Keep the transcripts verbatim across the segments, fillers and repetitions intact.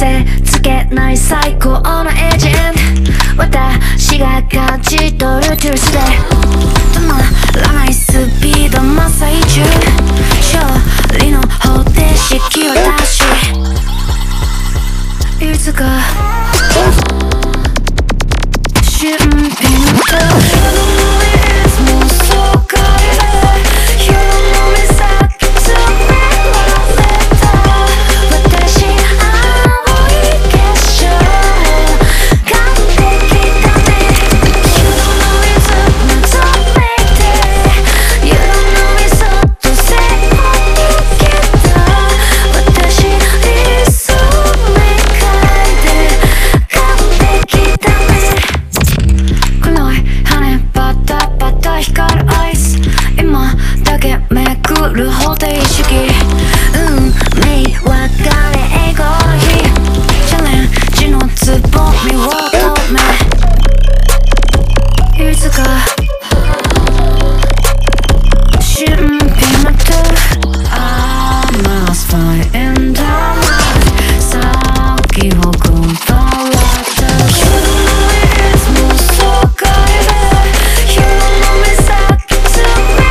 癖つけない最高のエージェント、私が感じ取るトゥースで止まらないスピード真っ最中、勝利の方程式を出し、いつか俊敏と方程式、運命分かれエゴヒチャレンジのつぼみを止め、いつか俊敏なと I must find the light 先をこだわったもうそうかいで夢の目先詰め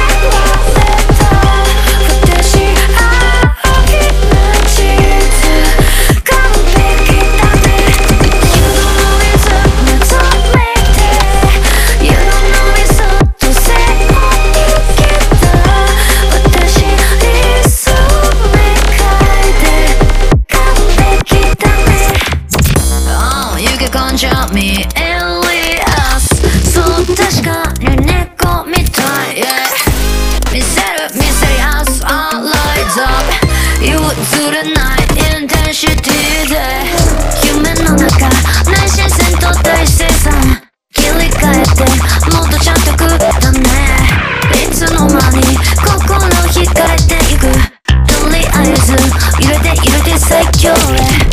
見えるやつ、そう確かに猫みたい、yeah、見せるミステリアス All lights up 譲れないインテンシティで夢の中内心戦と大生産切り替えてもっとちゃんとくだね、いつの間に心惹かれていく、とりあえず揺れて揺れて最強へ